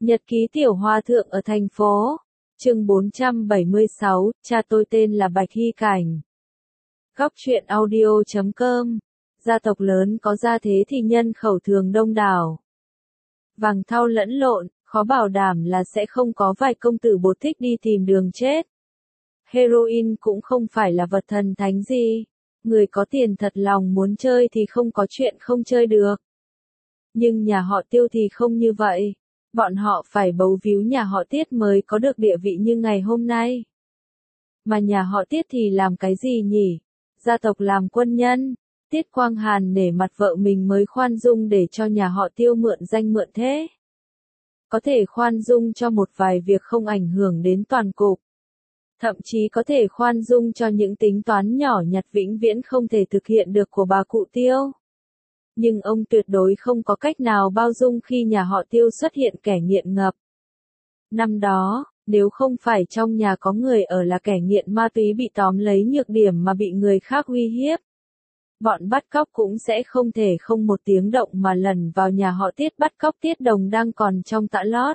Nhật ký tiểu hòa thượng ở thành phố. Chương 476, cha tôi tên là Bạch Hy Cảnh. Góc truyện audio.com. Gia tộc lớn có gia thế thì nhân khẩu thường đông đảo. Vàng thau lẫn lộn, khó bảo đảm là sẽ không có vài công tử bột thích đi tìm đường chết. Heroin cũng không phải là vật thần thánh gì. Người có tiền thật lòng muốn chơi thì không có chuyện không chơi được. Nhưng nhà họ Tiêu thì không như vậy. Bọn họ phải bấu víu nhà họ Tiết mới có được địa vị như ngày hôm nay. Mà nhà họ Tiết thì làm cái gì nhỉ? Gia tộc làm quân nhân. Tiết Quang Hàn nể mặt vợ mình mới khoan dung để cho nhà họ Tiêu mượn danh mượn thế. Có thể khoan dung cho một vài việc không ảnh hưởng đến toàn cục. Thậm chí có thể khoan dung cho những tính toán nhỏ nhặt vĩnh viễn không thể thực hiện được của bà cụ Tiêu. Nhưng ông tuyệt đối không có cách nào bao dung khi nhà họ Tiêu xuất hiện kẻ nghiện ngập. Năm đó, nếu không phải trong nhà có người ở là kẻ nghiện ma túy bị tóm lấy nhược điểm mà bị người khác uy hiếp, bọn bắt cóc cũng sẽ không thể không một tiếng động mà lẩn vào nhà họ Tiết bắt cóc Tiết Đồng đang còn trong tã lót.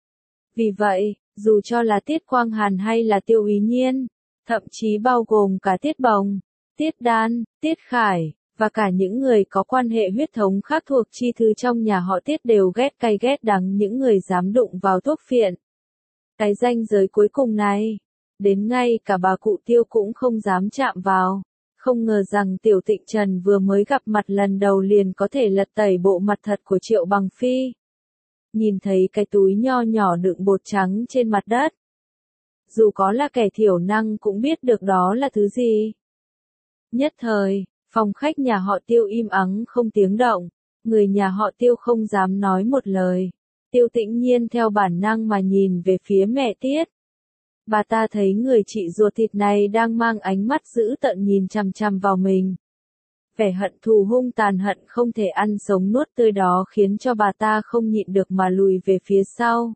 Vì vậy, dù cho là Tiết Quang Hàn hay là Tiêu Úy Nhiên, thậm chí bao gồm cả Tiết Bồng, Tiết Đan, Tiết Khải, và cả những người có quan hệ huyết thống khác thuộc chi thứ trong nhà họ Tiết đều ghét cay ghét đắng những người dám đụng vào thuốc phiện. Cái ranh giới cuối cùng này, đến ngay cả bà cụ Tiêu cũng không dám chạm vào. Không ngờ rằng Tiểu Tịnh Trần vừa mới gặp mặt lần đầu liền có thể lật tẩy bộ mặt thật của Triệu Bằng Phi. Nhìn thấy cái túi nho nhỏ đựng bột trắng trên mặt đất. Dù có là kẻ thiểu năng cũng biết được đó là thứ gì. Nhất thời, phòng khách nhà họ Tiêu im ắng không tiếng động, người nhà họ Tiêu không dám nói một lời. Tiêu Tĩnh Nhiên theo bản năng mà nhìn về phía mẹ Tiết. Bà ta thấy người chị ruột thịt này đang mang ánh mắt dữ tợn nhìn chằm chằm vào mình. Vẻ hận thù hung tàn hận không thể ăn sống nuốt tươi đó khiến cho bà ta không nhịn được mà lùi về phía sau.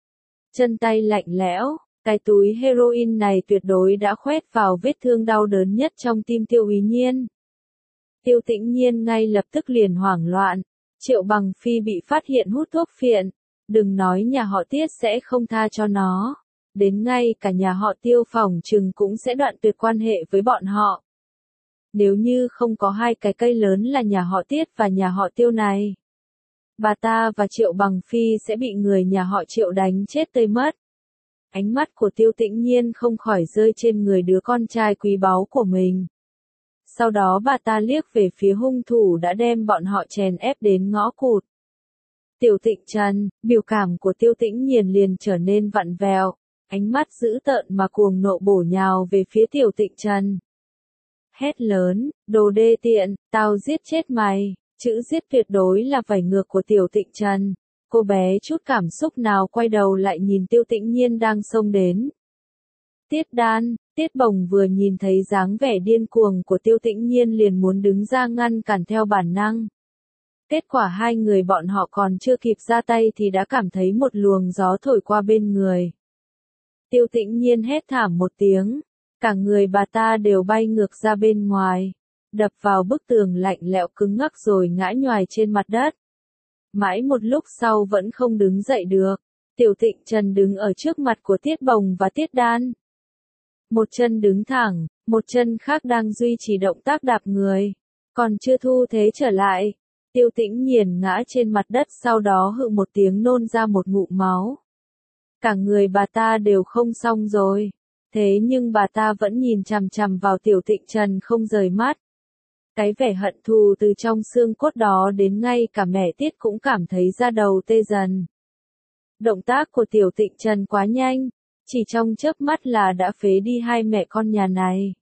Chân tay lạnh lẽo, cái túi heroin này tuyệt đối đã khoét vào vết thương đau đớn nhất trong tim Tiêu Úy Nhiên. Tiêu Tĩnh Nhiên ngay lập tức liền hoảng loạn. Triệu Bằng Phi bị phát hiện hút thuốc phiện. Đừng nói nhà họ Tiết sẽ không tha cho nó. Đến ngay cả nhà họ Tiêu phỏng chừng cũng sẽ đoạn tuyệt quan hệ với bọn họ. Nếu như không có hai cái cây lớn là nhà họ Tiết và nhà họ Tiêu này, bà ta và Triệu Bằng Phi sẽ bị người nhà họ Triệu đánh chết tươi mất. Ánh mắt của Tiêu Tĩnh Nhiên không khỏi rơi trên người đứa con trai quý báu của mình. Sau đó bà ta liếc về phía hung thủ đã đem bọn họ chèn ép đến ngõ cụt. Tiểu Tịnh Trần, biểu cảm của Tiêu Tĩnh Nhiên liền trở nên vặn vẹo, ánh mắt dữ tợn mà cuồng nộ bổ nhào về phía Tiểu Tịnh Trần. Hét lớn, đồ đê tiện, tao giết chết mày, chữ giết tuyệt đối là vảy ngược của Tiểu Tịnh Trần. Cô bé chút cảm xúc nào quay đầu lại nhìn Tiêu Tĩnh Nhiên đang xông đến. Tiết Đan, Tiết Bồng vừa nhìn thấy dáng vẻ điên cuồng của Tiêu Tĩnh Nhiên liền muốn đứng ra ngăn cản theo bản năng. Kết quả hai người bọn họ còn chưa kịp ra tay thì đã cảm thấy một luồng gió thổi qua bên người. Tiêu Tĩnh Nhiên hét thảm một tiếng, cả người bà ta đều bay ngược ra bên ngoài, đập vào bức tường lạnh lẽo cứng ngắc rồi ngã nhoài trên mặt đất. Mãi một lúc sau vẫn không đứng dậy được, Tiểu Tịnh Trần đứng ở trước mặt của Tiết Bồng và Tiết Đan. Một chân đứng thẳng, một chân khác đang duy trì động tác đạp người, còn chưa thu thế trở lại. Tiêu Tĩnh Nhiên ngã trên mặt đất sau đó hự một tiếng nôn ra một ngụm máu. Cả người bà ta đều không xong rồi. Thế nhưng bà ta vẫn nhìn chằm chằm vào Tiểu Tịnh Trần không rời mắt. Cái vẻ hận thù từ trong xương cốt đó đến ngay cả mẹ Tiết cũng cảm thấy da đầu tê dần. Động tác của Tiểu Tịnh Trần quá nhanh, chỉ trong chớp mắt là đã phế đi hai mẹ con nhà này.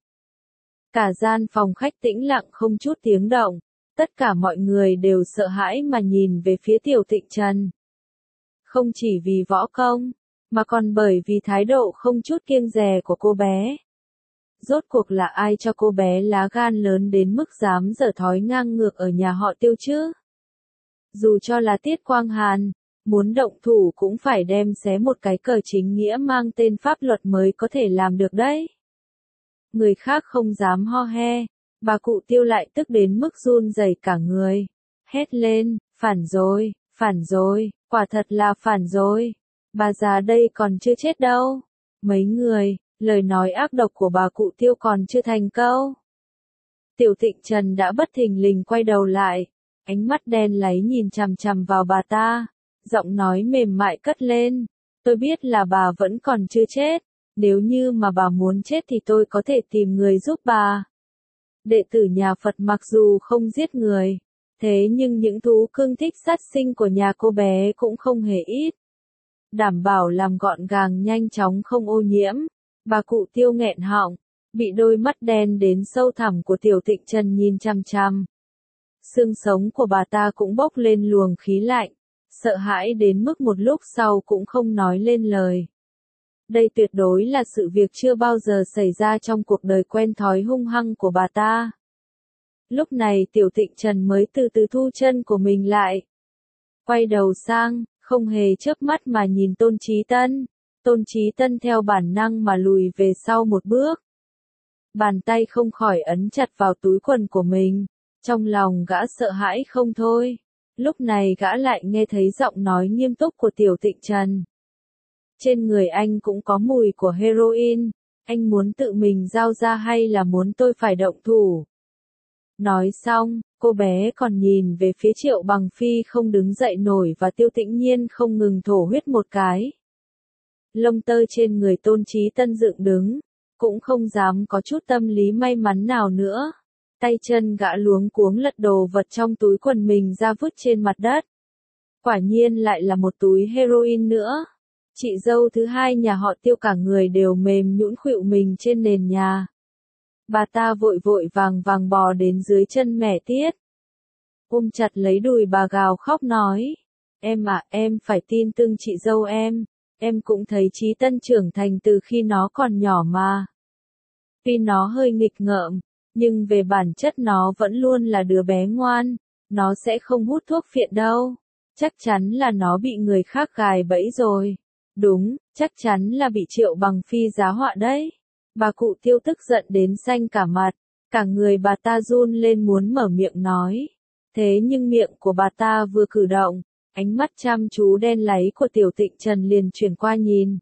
Cả gian phòng khách tĩnh lặng không chút tiếng động, tất cả mọi người đều sợ hãi mà nhìn về phía Tiểu Tịnh Trần. Không chỉ vì võ công, mà còn bởi vì thái độ không chút kiêng dè của cô bé. Rốt cuộc là ai cho cô bé lá gan lớn đến mức dám giở thói ngang ngược ở nhà họ Tiêu chứ? Dù cho là Tiết Quang Hàn, muốn động thủ cũng phải đem xé một cái cờ chính nghĩa mang tên pháp luật mới có thể làm được đấy. Người khác không dám ho he, bà cụ Tiêu lại tức đến mức run rẩy cả người. Hét lên, phản rồi, Quả thật là phản rồi. Bà già đây còn chưa chết đâu. Mấy người, lời nói ác độc của bà cụ Tiêu còn chưa thành câu. Tiểu Thịnh Trần đã bất thình lình quay đầu lại, ánh mắt đen láy nhìn chằm chằm vào bà ta, giọng nói mềm mại cất lên, tôi biết là bà vẫn còn chưa chết, nếu như mà bà muốn chết thì tôi có thể tìm người giúp bà. Đệ tử nhà Phật mặc dù không giết người, thế nhưng những thú cưng thích sát sinh của nhà cô bé cũng không hề ít. Đảm bảo làm gọn gàng nhanh chóng không ô nhiễm. Bà cụ Tiêu nghẹn họng, bị đôi mắt đen đến sâu thẳm của Tiểu Thịnh Trần nhìn chằm chằm. Xương sống của bà ta cũng bốc lên luồng khí lạnh, sợ hãi đến mức một lúc sau cũng không nói lên lời. Đây tuyệt đối là sự việc chưa bao giờ xảy ra trong cuộc đời quen thói hung hăng của bà ta. Lúc này Tiểu Thịnh Trần mới từ từ thu chân của mình lại. Quay đầu sang, không hề chớp mắt mà nhìn Tôn Chí Tân. Tôn Chí Tân theo bản năng mà lùi về sau một bước. Bàn tay không khỏi ấn chặt vào túi quần của mình. Trong lòng gã sợ hãi không thôi. Lúc này gã lại nghe thấy giọng nói nghiêm túc của Tiểu Thịnh Trần. Trên người anh cũng có mùi của heroin. Anh muốn tự mình giao ra hay là muốn tôi phải động thủ? Nói xong, cô bé còn nhìn về phía Triệu Bằng Phi không đứng dậy nổi và Tiêu Tĩnh Nhiên không ngừng thổ huyết một cái. Lông tơ trên người Tôn Chí Tân dựng đứng, cũng không dám có chút tâm lý may mắn nào nữa. Tay chân gã luống cuống lật đồ vật trong túi quần mình ra vứt trên mặt đất. Quả nhiên lại là một túi heroin nữa. Chị dâu thứ hai nhà họ Tiêu cả người đều mềm nhũn khuỵu mình trên nền nhà. Bà ta vội vội vàng vàng bò đến dưới chân mẹ Tiết. Ôm chặt lấy đùi bà gào khóc nói. Em à, em phải tin tưởng chị dâu em cũng thấy Chí Tân trưởng thành từ khi nó còn nhỏ mà. Tuy nó hơi nghịch ngợm, nhưng về bản chất nó vẫn luôn là đứa bé ngoan, nó sẽ không hút thuốc phiện đâu. Chắc chắn là nó bị người khác gài bẫy rồi. Đúng, chắc chắn là bị Triệu Bằng Phi giá họa đấy. Bà cụ Tiêu tức giận đến xanh cả mặt, cả người bà ta run lên muốn mở miệng nói. Thế nhưng miệng của bà ta vừa cử động, ánh mắt chăm chú đen láy của Tiểu Thịnh Trần liền chuyển qua nhìn.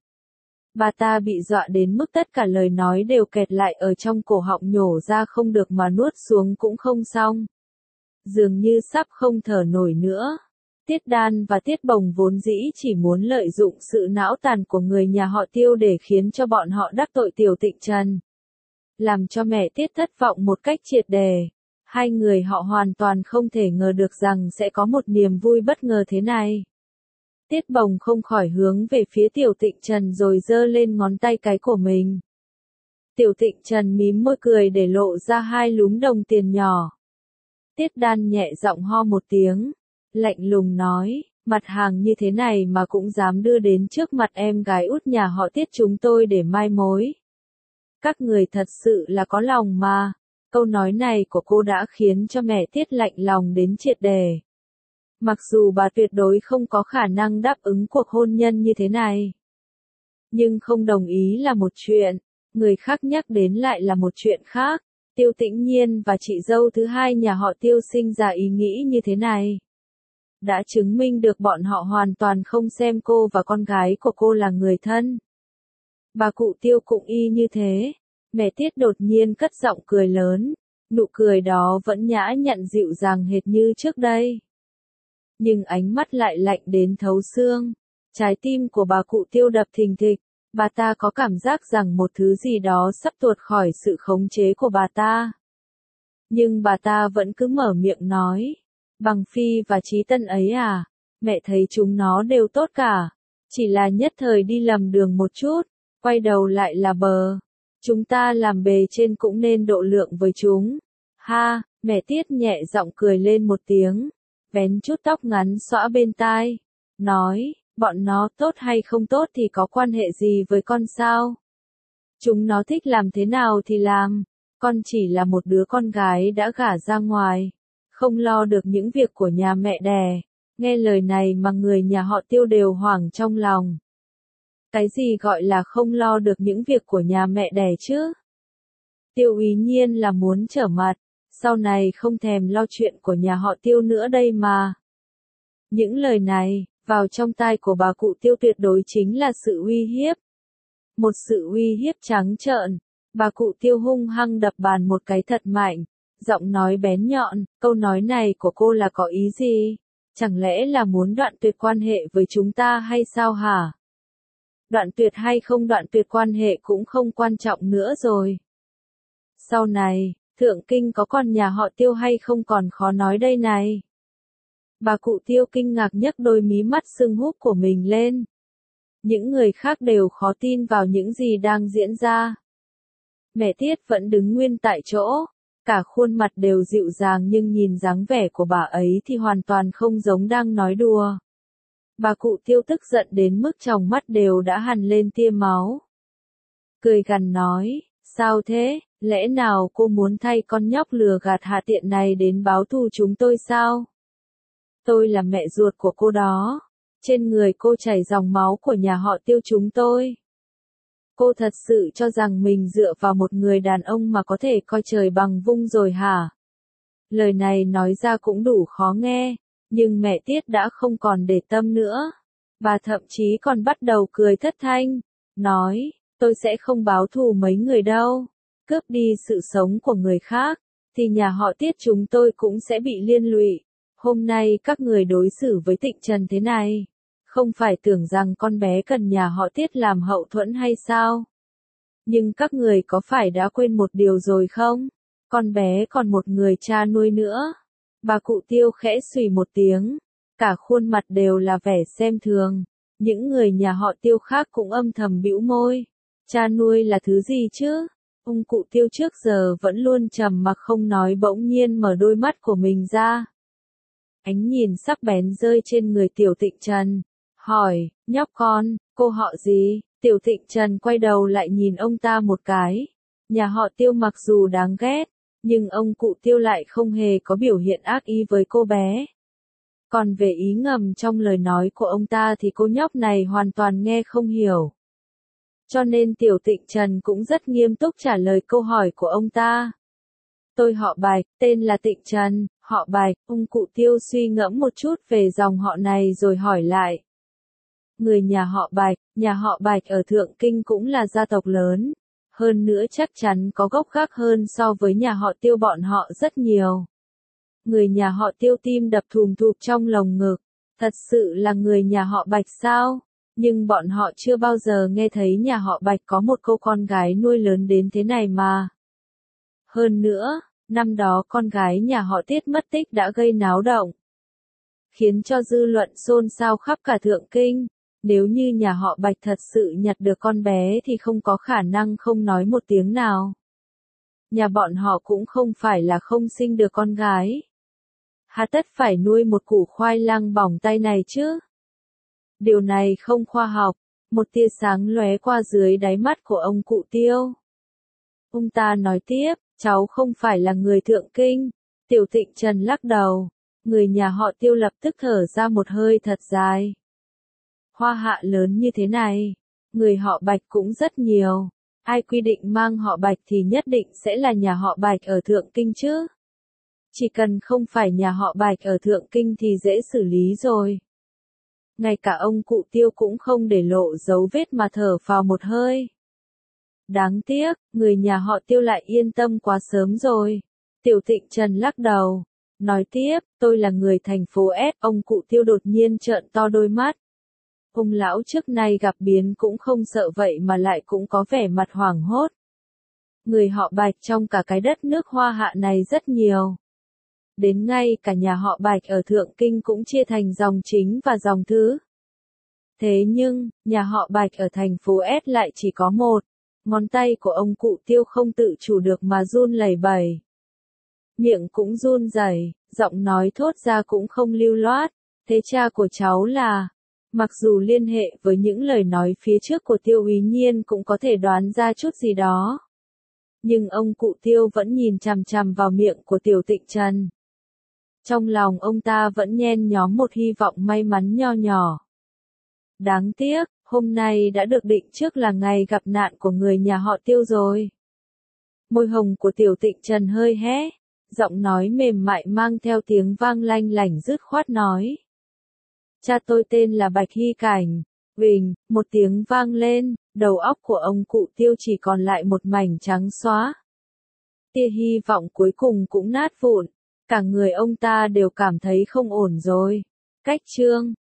Bà ta bị dọa đến mức tất cả lời nói đều kẹt lại ở trong cổ họng nhổ ra không được mà nuốt xuống cũng không xong. Dường như sắp không thở nổi nữa. Tiết Đan và Tiết Bồng vốn dĩ chỉ muốn lợi dụng sự não tàn của người nhà họ Tiêu để khiến cho bọn họ đắc tội Tiểu Thịnh Trần. Làm cho mẹ Tiết thất vọng một cách triệt đề. Hai người họ hoàn toàn không thể ngờ được rằng sẽ có một niềm vui bất ngờ thế này. Tiết Bồng không khỏi hướng về phía Tiểu Thịnh Trần rồi giơ lên ngón tay cái của mình. Tiểu Thịnh Trần mím môi cười để lộ ra hai lúm đồng tiền nhỏ. Tiết Đan nhẹ giọng ho một tiếng, lạnh lùng nói, mặt hàng như thế này mà cũng dám đưa đến trước mặt em gái út nhà họ Tiết chúng tôi để mai mối. Các người thật sự là có lòng mà. Câu nói này của cô đã khiến cho mẹ Tiết lạnh lòng đến triệt đề. Mặc dù bà tuyệt đối không có khả năng đáp ứng cuộc hôn nhân như thế này. Nhưng không đồng ý là một chuyện, người khác nhắc đến lại là một chuyện khác. Tiêu Tĩnh Nhiên và chị dâu thứ hai nhà họ Tiêu sinh ra ý nghĩ như thế này. Đã chứng minh được bọn họ hoàn toàn không xem cô và con gái của cô là người thân. Bà cụ Tiêu cũng y như thế. Mẹ Tiết đột nhiên cất giọng cười lớn, nụ cười đó vẫn nhã nhặn dịu dàng hệt như trước đây. Nhưng ánh mắt lại lạnh đến thấu xương. Trái tim của bà cụ Tiêu đập thình thịch, bà ta có cảm giác rằng một thứ gì đó sắp tuột khỏi sự khống chế của bà ta. Nhưng bà ta vẫn cứ mở miệng nói, Bằng Phi và Chí Tân ấy à, mẹ thấy chúng nó đều tốt cả, chỉ là nhất thời đi lầm đường một chút, quay đầu lại là bờ. Chúng ta làm bề trên cũng nên độ lượng với chúng. Ha, mẹ Tiết nhẹ giọng cười lên một tiếng, vén chút tóc ngắn xõa bên tai, nói, bọn nó tốt hay không tốt thì có quan hệ gì với con sao? Chúng nó thích làm thế nào thì làm, con chỉ là một đứa con gái đã gả ra ngoài, không lo được những việc của nhà mẹ đẻ. Nghe lời này mà người nhà họ Tiêu đều hoảng trong lòng. Cái gì gọi là không lo được những việc của nhà mẹ đẻ chứ? Tiêu Úy Nhiên là muốn trở mặt, sau này không thèm lo chuyện của nhà họ Tiêu nữa đây mà. Những lời này, vào trong tai của bà cụ Tiêu tuyệt đối chính là sự uy hiếp. Một sự uy hiếp trắng trợn. Bà cụ Tiêu hung hăng đập bàn một cái thật mạnh, giọng nói bén nhọn, câu nói này của cô là có ý gì? Chẳng lẽ là muốn đoạn tuyệt quan hệ với chúng ta hay sao hả? Đoạn tuyệt hay không đoạn tuyệt quan hệ cũng không quan trọng nữa rồi. Sau này, Thượng Kinh có còn nhà họ Tiêu hay không còn khó nói đây này. Bà cụ Tiêu kinh ngạc nhấc đôi mí mắt sưng húp của mình lên. Những người khác đều khó tin vào những gì đang diễn ra. Mẹ Tiết vẫn đứng nguyên tại chỗ, cả khuôn mặt đều dịu dàng nhưng nhìn dáng vẻ của bà ấy thì hoàn toàn không giống đang nói đùa. Bà cụ Tiêu tức giận đến mức tròng mắt đều đã hằn lên tia máu. Cười gằn nói, sao thế, lẽ nào cô muốn thay con nhóc lừa gạt hạ tiện này đến báo thù chúng tôi sao? Tôi là mẹ ruột của cô đó, trên người cô chảy dòng máu của nhà họ Tiêu chúng tôi. Cô thật sự cho rằng mình dựa vào một người đàn ông mà có thể coi trời bằng vung rồi hả? Lời này nói ra cũng đủ khó nghe, nhưng mẹ Tiết đã không còn để tâm nữa. Bà thậm chí còn bắt đầu cười thất thanh, nói, tôi sẽ không báo thù mấy người đâu. Cướp đi sự sống của người khác, thì nhà họ Tiết chúng tôi cũng sẽ bị liên lụy. Hôm nay các người đối xử với Tịnh Trần thế này, không phải tưởng rằng con bé cần nhà họ Tiết làm hậu thuẫn hay sao? Nhưng các người có phải đã quên một điều rồi không? Con bé còn một người cha nuôi nữa. Bà cụ Tiêu khẽ xùy một tiếng, cả khuôn mặt đều là vẻ xem thường. Những người nhà họ Tiêu khác cũng âm thầm bĩu môi. Cha nuôi là thứ gì chứ? Ông cụ Tiêu trước giờ vẫn luôn trầm mặc không nói bỗng nhiên mở đôi mắt của mình ra. Ánh nhìn sắc bén rơi trên người Tiểu Tịnh Trần. Hỏi, nhóc con, cô họ gì? Tiểu Tịnh Trần quay đầu lại nhìn ông ta một cái. Nhà họ Tiêu mặc dù đáng ghét, nhưng ông cụ Tiêu lại không hề có biểu hiện ác ý với cô bé. Còn về ý ngầm trong lời nói của ông ta thì cô nhóc này hoàn toàn nghe không hiểu. Cho nên Tiểu Tịnh Trần cũng rất nghiêm túc trả lời câu hỏi của ông ta. Tôi họ Bạch, tên là Tịnh Trần, họ Bạch. Ông cụ Tiêu suy ngẫm một chút về dòng họ này rồi hỏi lại. Người nhà họ Bạch ở Thượng Kinh cũng là gia tộc lớn. Hơn nữa chắc chắn có gốc gác hơn so với nhà họ Tiêu bọn họ rất nhiều. Người nhà họ Tiêu tim đập thùm thụp trong lồng ngực. Thật sự là người nhà họ Bạch sao? Nhưng bọn họ chưa bao giờ nghe thấy nhà họ Bạch có một cô con gái nuôi lớn đến thế này mà. Hơn nữa, năm đó con gái nhà họ Tiết mất tích đã gây náo động, khiến cho dư luận xôn xao khắp cả Thượng Kinh. Nếu như nhà họ Bạch thật sự nhặt được con bé thì không có khả năng không nói một tiếng nào. Nhà bọn họ cũng không phải là không sinh được con gái. Hà tất phải nuôi một củ khoai lang bỏng tay này chứ? Điều này không khoa học. Một tia sáng lóe qua dưới đáy mắt của ông cụ Tiêu. Ông ta nói tiếp, cháu không phải là người Thượng Kinh. Tiểu Tịnh Trần lắc đầu. Người nhà họ Tiêu lập tức thở ra một hơi thật dài. Hoa Hạ lớn như thế này, người họ Bạch cũng rất nhiều. Ai quy định mang họ Bạch thì nhất định sẽ là nhà họ Bạch ở Thượng Kinh chứ? Chỉ cần không phải nhà họ Bạch ở Thượng Kinh thì dễ xử lý rồi. Ngay cả ông cụ Tiêu cũng không để lộ dấu vết mà thở phào một hơi. Đáng tiếc, người nhà họ Tiêu lại yên tâm quá sớm rồi. Tiểu Tịnh Trần lắc đầu, nói tiếp, tôi là người thành phố S. Ông cụ Tiêu đột nhiên trợn to đôi mắt. Ông lão trước nay gặp biến cũng không sợ vậy mà lại cũng có vẻ mặt hoảng hốt. Người họ Bạch trong cả cái đất nước Hoa Hạ này rất nhiều. Đến ngay cả nhà họ Bạch ở Thượng Kinh cũng chia thành dòng chính và dòng thứ. Thế nhưng, nhà họ Bạch ở thành phố S lại chỉ có một. Ngón tay của ông cụ Tiêu không tự chủ được mà run lẩy bẩy. Miệng cũng run rẩy, giọng nói thốt ra cũng không lưu loát. Thế cha của cháu là... Mặc dù liên hệ với những lời nói phía trước của Tiêu Úy Nhiên cũng có thể đoán ra chút gì đó. Nhưng ông cụ Tiêu vẫn nhìn chằm chằm vào miệng của Tiểu Tịnh Trần. Trong lòng ông ta vẫn nhen nhóm một hy vọng may mắn nho nhỏ. Đáng tiếc, hôm nay đã được định trước là ngày gặp nạn của người nhà họ Tiêu rồi. Môi hồng của Tiểu Tịnh Trần hơi hé, giọng nói mềm mại mang theo tiếng vang lanh lảnh dứt khoát nói. Cha tôi tên là Bạch Hy Cảnh. Vình, một tiếng vang lên, đầu óc của ông cụ Tiêu chỉ còn lại một mảnh trắng xóa. Tia hy vọng cuối cùng cũng nát vụn. Cả người ông ta đều cảm thấy không ổn rồi. Cách chương